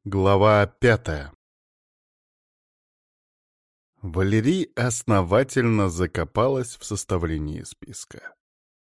Глава 5. Валерий основательно закопалась в составлении списка.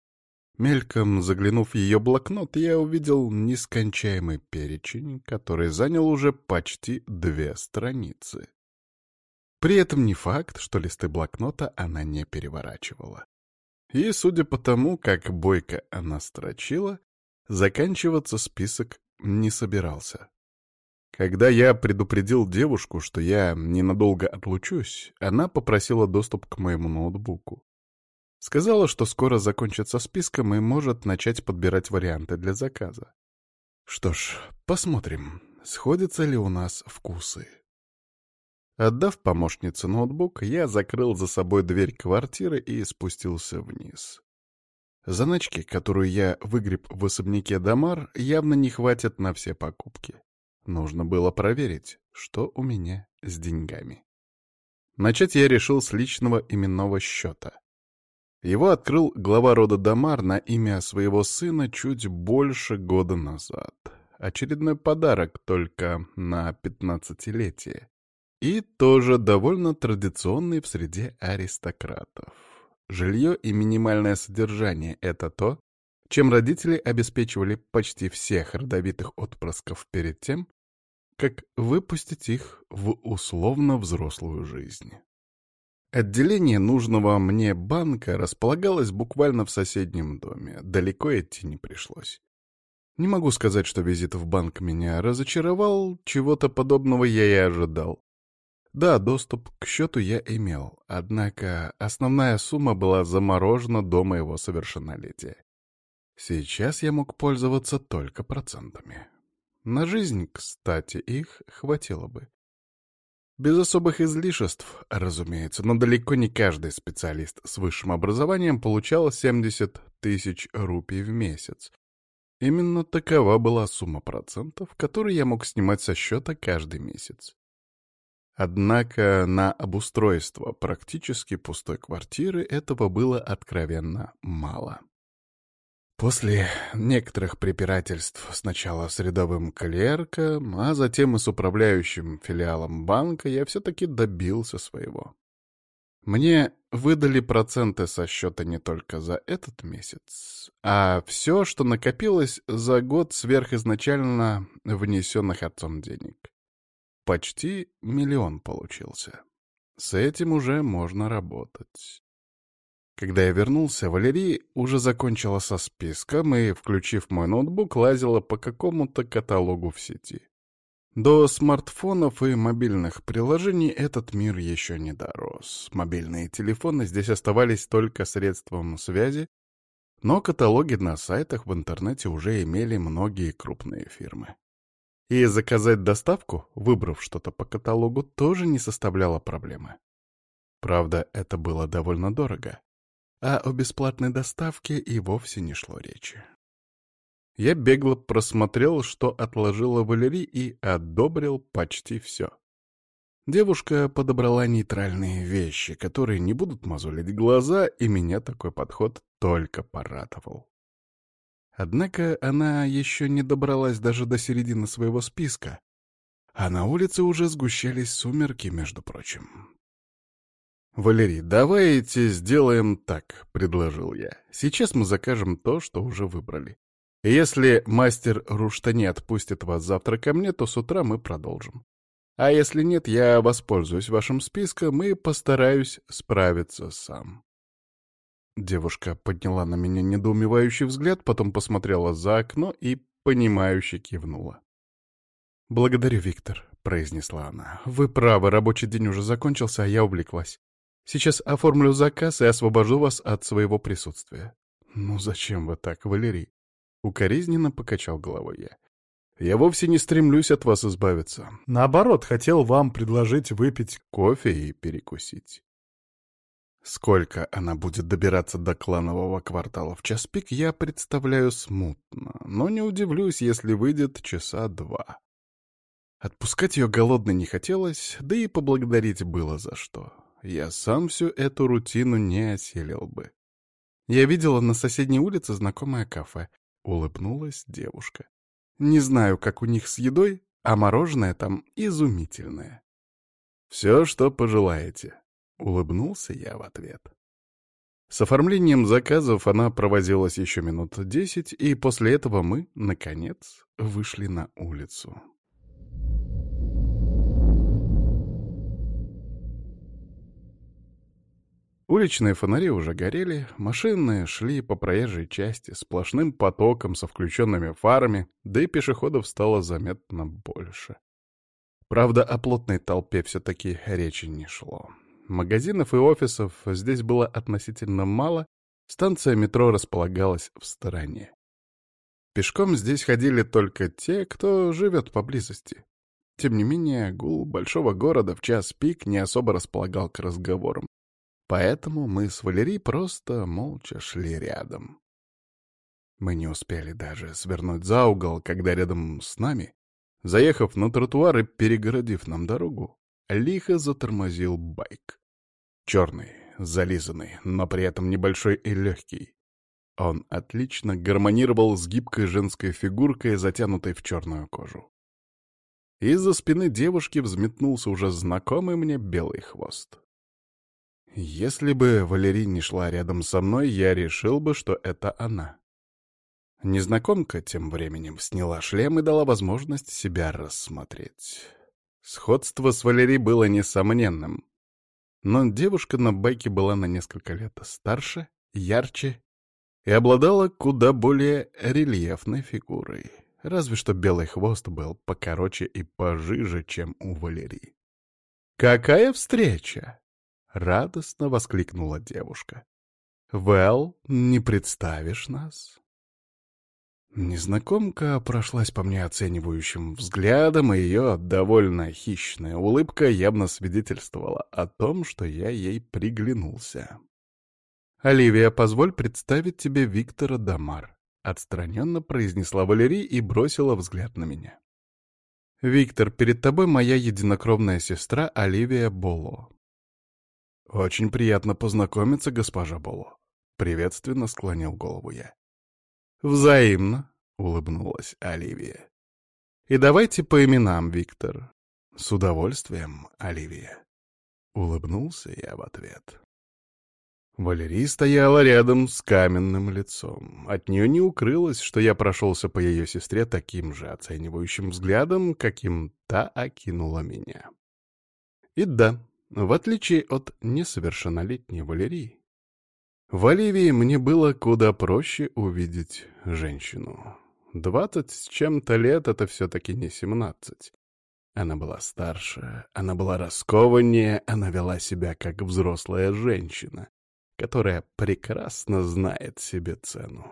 Мельком заглянув в ее блокнот, я увидел нескончаемый перечень, который занял уже почти 2 страницы. При этом не факт, что листы блокнота она не переворачивала. И, судя по тому, как бойко она строчила, заканчиваться список не собирался. Когда я предупредил девушку, что я ненадолго отлучусь, она попросила доступ к моему ноутбуку. Сказала, что скоро закончит со списком и может начать подбирать варианты для заказа. Что ж, посмотрим, сходятся ли у нас вкусы. Отдав помощнице ноутбук, я закрыл за собой дверь квартиры и спустился вниз. Заначки, которую я выгреб в особняке Дамар, явно не хватит на все покупки. Нужно было проверить, что у меня с деньгами. Начать я решил с личного именного счета. Его открыл глава рода Дамар на имя своего сына чуть больше года назад. Очередной подарок только на 15-летие. И тоже довольно традиционный в среде аристократов. Жилье и минимальное содержание — это то, чем родители обеспечивали почти всех родовитых отпрысков перед тем, как выпустить их в условно взрослую жизнь. Отделение нужного мне банка располагалось буквально в соседнем доме, далеко идти не пришлось. Не могу сказать, что визит в банк меня разочаровал, чего-то подобного я и ожидал. Да, доступ к счету я имел, однако основная сумма была заморожена до моего совершеннолетия. Сейчас я мог пользоваться только процентами. На жизнь, кстати, их хватило бы. Без особых излишеств, разумеется, но далеко не каждый специалист с высшим образованием получал 70 тысяч рупий в месяц. Именно такова была сумма процентов, которую я мог снимать со счета каждый месяц. Однако на обустройство практически пустой квартиры этого было откровенно мало. После некоторых препирательств сначала с рядовым клерком, а затем и с управляющим филиалом банка, я все-таки добился своего. Мне выдали проценты со счета не только за этот месяц, а все, что накопилось за год сверх изначально внесенных отцом денег. Почти 1 000 000 получился. С этим уже можно работать. Когда я вернулся, Валерий уже закончила со списком и, включив мой ноутбук, лазила по какому-то каталогу в сети. До смартфонов и мобильных приложений этот мир еще не дорос. Мобильные телефоны здесь оставались только средством связи, но каталоги на сайтах в интернете уже имели многие крупные фирмы. И заказать доставку, выбрав что-то по каталогу, тоже не составляло проблемы. Правда, это было довольно дорого. А о бесплатной доставке и вовсе не шло речи. Я бегло просмотрел, что отложила Валерий, и одобрил почти все. Девушка подобрала нейтральные вещи, которые не будут мозолить глаза, и меня такой подход только порадовал. Однако она еще не добралась даже до середины своего списка, а на улице уже сгущались сумерки, между прочим. «Валерий, давайте сделаем так», — предложил я. «Сейчас мы закажем то, что уже выбрали. И если мастер Руштани отпустит вас завтра ко мне, то с утра мы продолжим. А если нет, я воспользуюсь вашим списком и постараюсь справиться сам». Девушка подняла на меня недоумевающий взгляд, потом посмотрела за окно и, понимающе кивнула. «Благодарю, Виктор», — произнесла она. «Вы правы, рабочий день уже закончился, а я увлеклась. Сейчас оформлю заказ и освобожу вас от своего присутствия». «Ну зачем вы так, Валерий?» Укоризненно покачал головой я. «Я вовсе не стремлюсь от вас избавиться. Наоборот, хотел вам предложить выпить кофе и перекусить». Сколько она будет добираться до кланового квартала в час пик, я представляю смутно, но не удивлюсь, если выйдет часа 2. Отпускать ее голодной не хотелось, да и поблагодарить было за что. Я сам всю эту рутину не осилил бы. Я видела на соседней улице знакомое кафе. Улыбнулась девушка. Не знаю, как у них с едой, а мороженое там изумительное. «Все, что пожелаете», — улыбнулся я в ответ. С оформлением заказов она провозилась еще минут 10, и после этого мы, наконец, вышли на улицу. Уличные фонари уже горели, машины шли по проезжей части сплошным потоком со включенными фарами, да и пешеходов стало заметно больше. Правда, о плотной толпе все-таки речи не шло. Магазинов и офисов здесь было относительно мало, станция метро располагалась в стороне. Пешком здесь ходили только те, кто живет поблизости. Тем не менее, гул большого города в час пик не особо располагал к разговорам. Поэтому мы с Валерией просто молча шли рядом. Мы не успели даже свернуть за угол, когда рядом с нами, заехав на тротуар и перегородив нам дорогу, лихо затормозил байк. Черный, зализанный, но при этом небольшой и легкий. Он отлично гармонировал с гибкой женской фигуркой, затянутой в черную кожу. Из-за спины девушки взметнулся уже знакомый мне белый хвост. Если бы Валерий не шла рядом со мной, я решил бы, что это она. Незнакомка тем временем сняла шлем и дала возможность себя рассмотреть. Сходство с Валерией было несомненным. Но девушка на байке была на несколько лет старше, ярче и обладала куда более рельефной фигурой. Разве что белый хвост был покороче и пожиже, чем у Валерии. «Какая встреча!» — радостно воскликнула девушка. «Вэл, не представишь нас?» Незнакомка прошлась по мне оценивающим взглядом, и ее довольно хищная улыбка явно свидетельствовала о том, что я ей приглянулся. «Оливия, позволь представить тебе Виктора Дамар», — отстраненно произнесла Валерий и бросила взгляд на меня. «Виктор, перед тобой моя единокровная сестра Оливия Боло». «Очень приятно познакомиться, госпожа Боло», — приветственно склонил голову я. «Взаимно», — улыбнулась Оливия. «И давайте по именам, Виктор». «С удовольствием, Оливия», — улыбнулся я в ответ. Валерий стояла рядом с каменным лицом. От нее не укрылось, что я прошелся по ее сестре таким же оценивающим взглядом, каким та окинула меня. И да, в отличие от несовершеннолетней Валерии, в Оливии мне было куда проще увидеть женщину. 20 с чем-то лет — это все-таки не 17. Она была старше, она была раскованнее, она вела себя как взрослая женщина, которая прекрасно знает себе цену.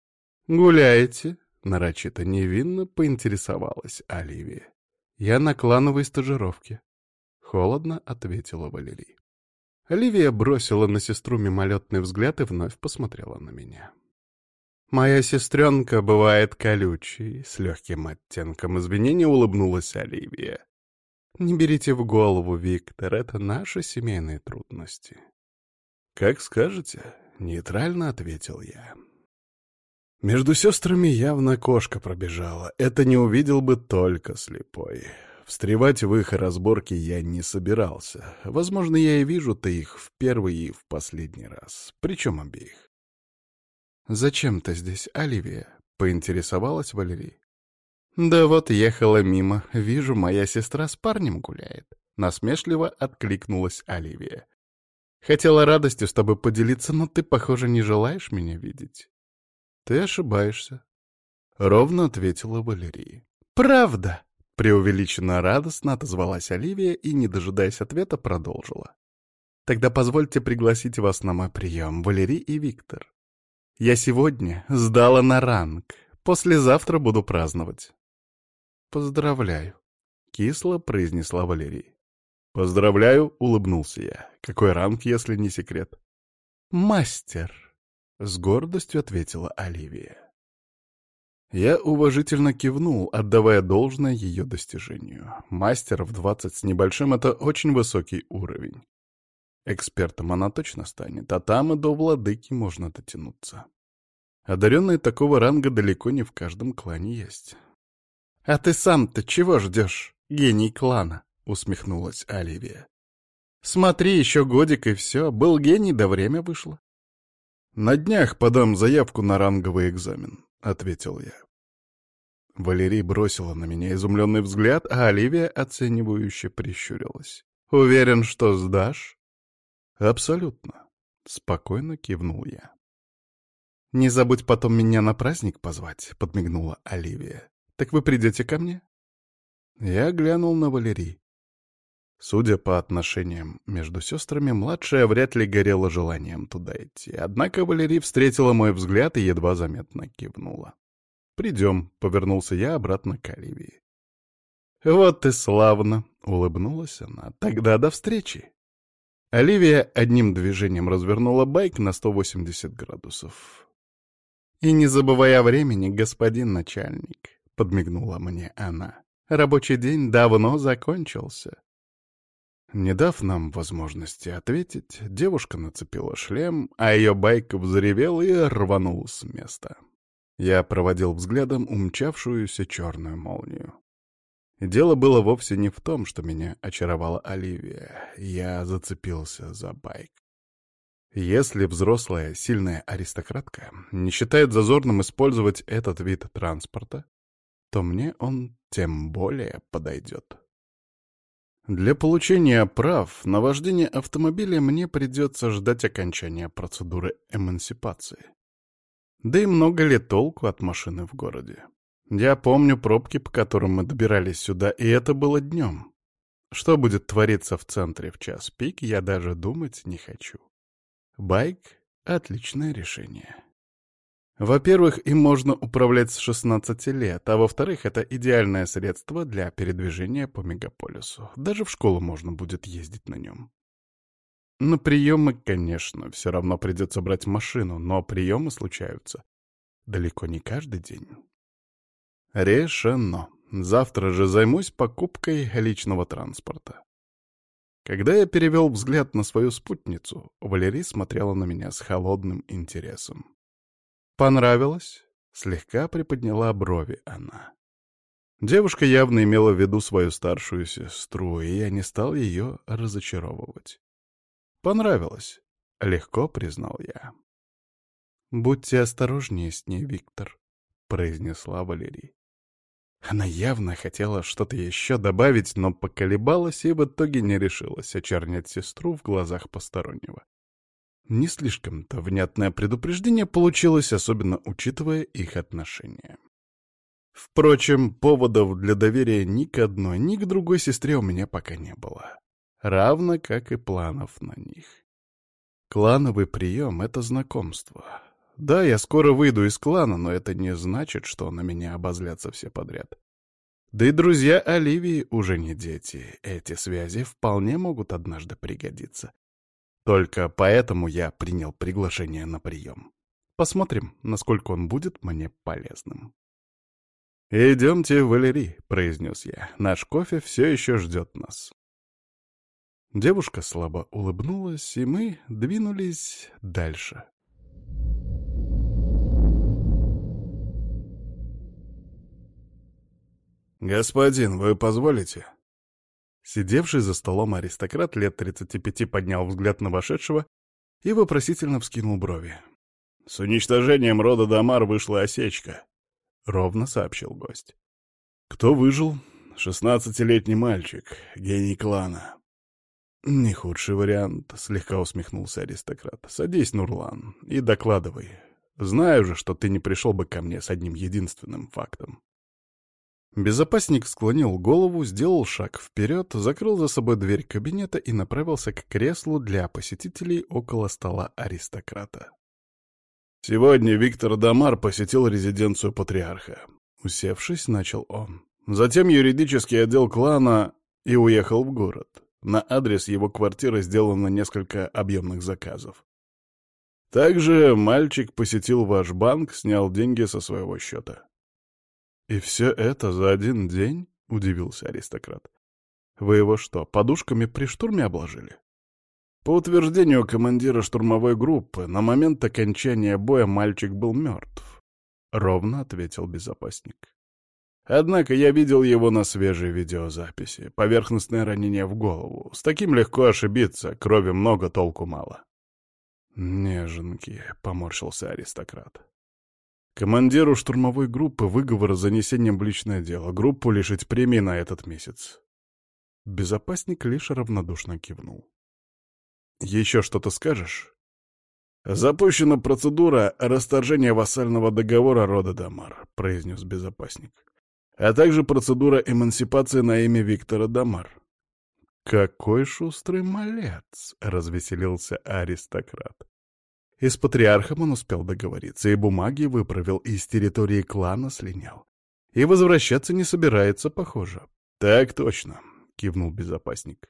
«Гуляете?» — нарочито невинно поинтересовалась Оливия. «Я на клановой стажировке», — холодно ответила Валерий. Оливия бросила на сестру мимолетный взгляд и вновь посмотрела на меня. «Моя сестренка бывает колючей», — с легким оттенком извинения улыбнулась Оливия. «Не берите в голову, Виктор, это наши семейные трудности». «Как скажете», — нейтрально ответил я. Между сестрами явно кошка пробежала. Это не увидел бы только слепой. Встревать в их разборки я не собирался. Возможно, я и вижу-то их в первый и в последний раз. Причем обеих. «Зачем ты здесь, Оливия?» — поинтересовалась Валерий. «Да вот ехала мимо. Вижу, моя сестра с парнем гуляет». Насмешливо откликнулась Оливия. «Хотела радостью с тобой поделиться, но ты, похоже, не желаешь меня видеть». «Ты ошибаешься», — ровно ответила Валерия. «Правда?» — преувеличенно радостно отозвалась Оливия и, не дожидаясь ответа, продолжила. «Тогда позвольте пригласить вас на мой прием, Валерий и Виктор. Я сегодня сдала на ранг. Послезавтра буду праздновать». «Поздравляю», — кисло произнесла Валерия. «Поздравляю», — улыбнулся я. «Какой ранг, если не секрет?» «Мастер», — с гордостью ответила Оливия. Я уважительно кивнул, отдавая должное ее достижению. Мастер в 20 с небольшим — это очень высокий уровень. Экспертом она точно станет, а там и до владыки можно дотянуться. Одаренные такого ранга далеко не в каждом клане есть. «А ты сам-то чего ждешь, гений клана?» — усмехнулась Оливия. «Смотри, еще годик и все. Был гений, да время вышло». «На днях подам заявку на ранговый экзамен», — ответил я. Валерий бросила на меня изумленный взгляд, а Оливия оценивающе прищурилась. «Уверен, что сдашь?» «Абсолютно», — спокойно кивнул я. «Не забудь потом меня на праздник позвать», — подмигнула Оливия. «Так вы придете ко мне?» Я глянул на Валерий. Судя по отношениям между сестрами, младшая вряд ли горела желанием туда идти. Однако Валерий встретила мой взгляд и едва заметно кивнула. «Придем», — повернулся я обратно к Оливии. «Вот и славно», — улыбнулась она. «Тогда до встречи». Оливия одним движением развернула байк на 180 градусов. «И не забывай о времени, господин начальник», — подмигнула мне она. «Рабочий день давно закончился». Не дав нам возможности ответить, девушка нацепила шлем, а ее байк взревел и рванул с места. Я проводил взглядом умчавшуюся черную молнию. Дело было вовсе не в том, что меня очаровала Оливия. Я зацепился за байк. Если взрослая, сильная аристократка не считает зазорным использовать этот вид транспорта, то мне он тем более подойдет. Для получения прав на вождение автомобиля мне придется ждать окончания процедуры эмансипации. Да и много ли толку от машины в городе? Я помню пробки, по которым мы добирались сюда, и это было днем. Что будет твориться в центре в час пик, я даже думать не хочу. Байк — отличное решение. Во-первых, им можно управлять с 16 лет, а во-вторых, это идеальное средство для передвижения по мегаполису. Даже в школу можно будет ездить на нем. На приемы, конечно, все равно придется брать машину, но приемы случаются далеко не каждый день. Решено. Завтра же займусь покупкой личного транспорта. Когда я перевел взгляд на свою спутницу, Валерий смотрела на меня с холодным интересом. «Понравилось?» — слегка приподняла брови она. Девушка явно имела в виду свою старшую сестру, и я не стал ее разочаровывать. «Понравилось», — легко признал я. «Будьте осторожнее с ней, Виктор», — произнесла Валерий. Она явно хотела что-то еще добавить, но поколебалась и в итоге не решилась очернять сестру в глазах постороннего. Не слишком-то внятное предупреждение получилось, особенно учитывая их отношения. Впрочем, поводов для доверия ни к одной, ни к другой сестре у меня пока не было. Равно как и планов на них. Клановый прием — это знакомство. Да, я скоро выйду из клана, но это не значит, что на меня обозлятся все подряд. Да и друзья Оливии уже не дети. Эти связи вполне могут однажды пригодиться. Только поэтому я принял приглашение на прием. Посмотрим, насколько он будет мне полезным. «Идемте, Валерий», — произнес я. «Наш кофе все еще ждет нас». Девушка слабо улыбнулась, и мы двинулись дальше. «Господин, вы позволите?» Сидевший за столом аристократ лет 35 поднял взгляд на вошедшего и вопросительно вскинул брови. «С уничтожением рода Дамар вышла осечка», — ровно сообщил гость. «Кто выжил? 16-летний мальчик, гений клана». «Не худший вариант», — слегка усмехнулся аристократ. «Садись, Нурлан, и докладывай. Знаю же, что ты не пришел бы ко мне с одним единственным фактом». Безопасник склонил голову, сделал шаг вперед, закрыл за собой дверь кабинета и направился к креслу для посетителей около стола аристократа. «Сегодня Виктор Дамар посетил резиденцию патриарха». Усевшись, начал он. Затем юридический отдел клана и уехал в город. На адрес его квартиры сделано несколько объемных заказов. Также мальчик посетил ваш банк, снял деньги со своего счета. «И все это за один день?» — удивился аристократ. «Вы его что, подушками при штурме обложили?» По утверждению командира штурмовой группы, на момент окончания боя мальчик был мертв. Ровно ответил безопасник. Однако я видел его на свежей видеозаписи. Поверхностное ранение в голову. С таким легко ошибиться, крови много, толку мало. «Неженки», — поморщился аристократ. «Командиру штурмовой группы выговор с занесением в личное дело. Группу лишить премии на этот месяц». Безопасник лишь равнодушно кивнул. «Еще что-то скажешь?» «Запущена процедура расторжения вассального договора рода Дамар», — произнес безопасник. «А также процедура эмансипации на имя Виктора Дамар». «Какой шустрый малец!» — развеселился аристократ. И с патриархом он успел договориться, и бумаги выправил, и с территории клана слинял. И возвращаться не собирается, похоже. «Так точно», — кивнул безопасник.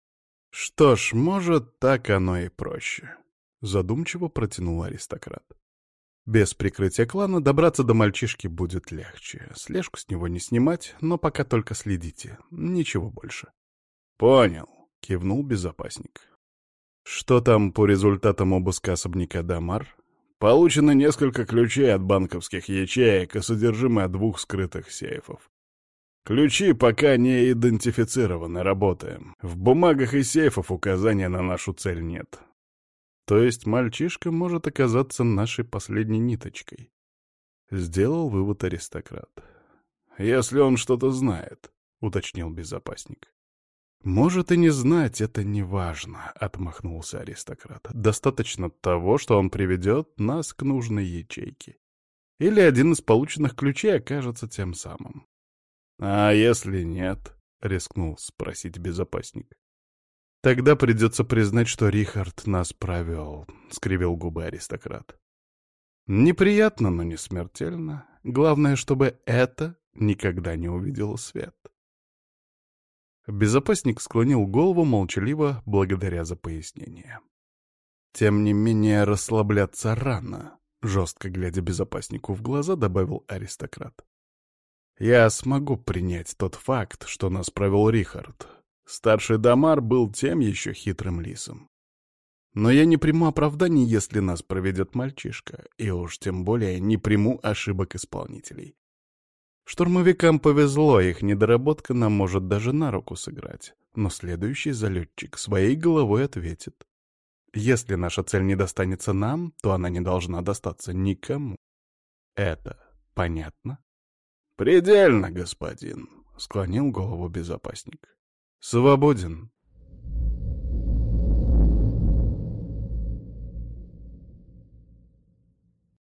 «Что ж, может, так оно и проще», — задумчиво протянул аристократ. «Без прикрытия клана добраться до мальчишки будет легче. Слежку с него не снимать, но пока только следите. Ничего больше». «Понял», — кивнул безопасник. «Что там по результатам обыска особняка Дамар?» «Получено несколько ключей от банковских ячеек и содержимое 2 скрытых сейфов. Ключи пока не идентифицированы, работаем. В бумагах и сейфах указания на нашу цель нет». «То есть мальчишка может оказаться нашей последней ниточкой?» — сделал вывод аристократ. «Если он что-то знает», — уточнил безопасник. «Может и не знать, это не важно», — отмахнулся аристократ. «Достаточно того, что он приведет нас к нужной ячейке. Или один из полученных ключей окажется тем самым». «А если нет?» — рискнул спросить безопасник. «Тогда придется признать, что Рихард нас провел», — скривил губы аристократ. «Неприятно, но не смертельно. Главное, чтобы это никогда не увидело свет». Безопасник склонил голову молчаливо, благодаря за пояснение. «Тем не менее, расслабляться рано», — жестко глядя безопаснику в глаза, добавил аристократ. «Я смогу принять тот факт, что нас провел Рихард. Старший Дамар был тем еще хитрым лисом. Но я не приму оправданий, если нас проведет мальчишка, и уж тем более не приму ошибок исполнителей. Штурмовикам повезло, их недоработка нам может даже на руку сыграть, но следующий залетчик своей головой ответит. Если наша цель не достанется нам, то она не должна достаться никому. Это понятно?» «Предельно, господин», — склонил голову безопасник. «Свободен»,